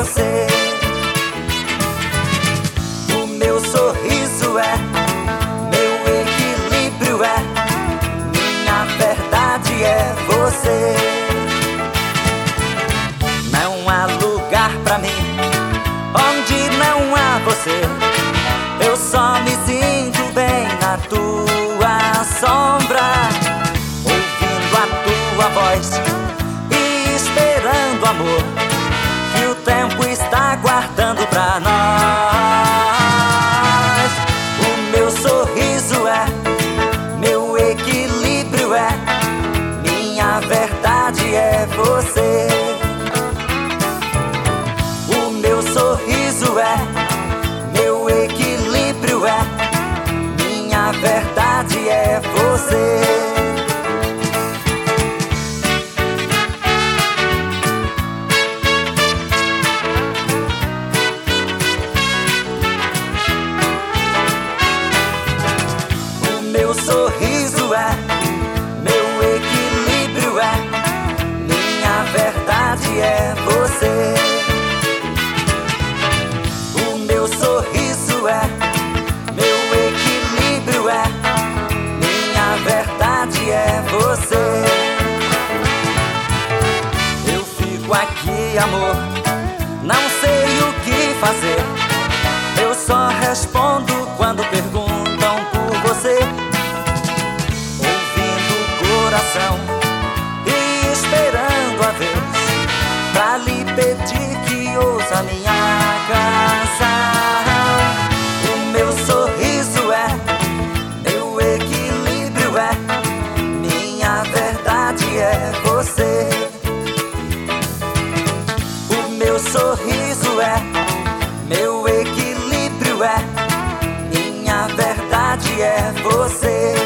você. O meu sorriso é meu equilíbrio, é minha verdade, é você. Não há lugar pra mim onde não há você. Eu só me sinto bem na tua sombra, ouvindo a tua voz e esperando amor que o tempo está guardando pra nós. O meu sorriso é meu equilíbrio, é minha verdade, é você. O meu sorriso é meu equilíbrio, é minha verdade, é você. Meu sorriso é meu equilíbrio, é minha verdade, é você. O meu sorriso é meu equilíbrio, é minha verdade, é você. Eu fico aqui, amor, não sei o que fazer. Eu só respondo quando perguntam por você, e esperando a vez pra lhe pedir que ouça minha canção. O meu sorriso é meu equilíbrio, é minha verdade, é você. O meu sorriso é meu equilíbrio, é minha verdade, é você.